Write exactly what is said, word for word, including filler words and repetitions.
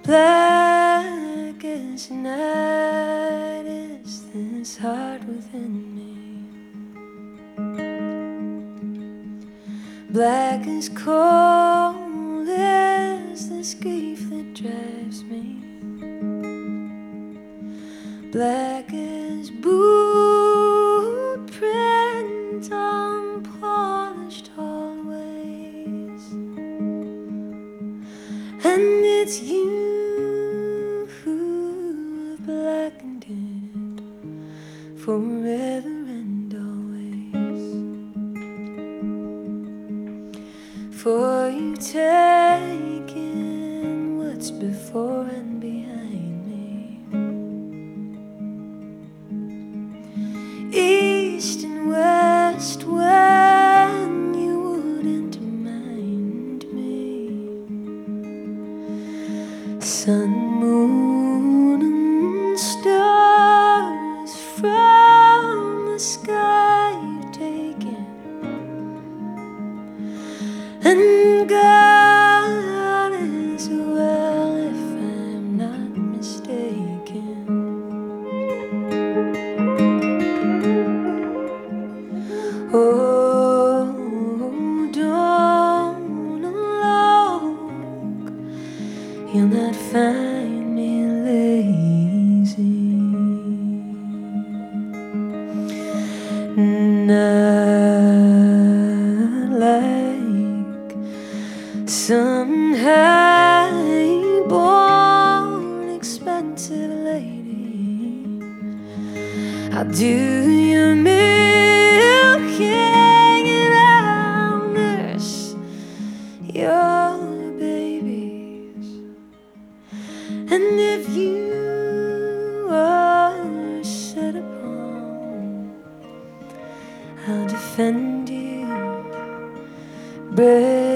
Black as night is this heart within me. Black as cold is this grief that drives me. Black as boot print on polished hallways. And it's you who have blackened it forever and always. For you've taken what's before and behind me, east and west, when you wouldn't mind me. Sun, moon, and stars from the sky you've taken, and God as well, if I'm not mistaken. Oh, don't look, you'll not find me lazy. Not like some high-born expensive lady. I'll do your milking and I'll nurse your babies. And if you are set upon, I'll defend you, brave.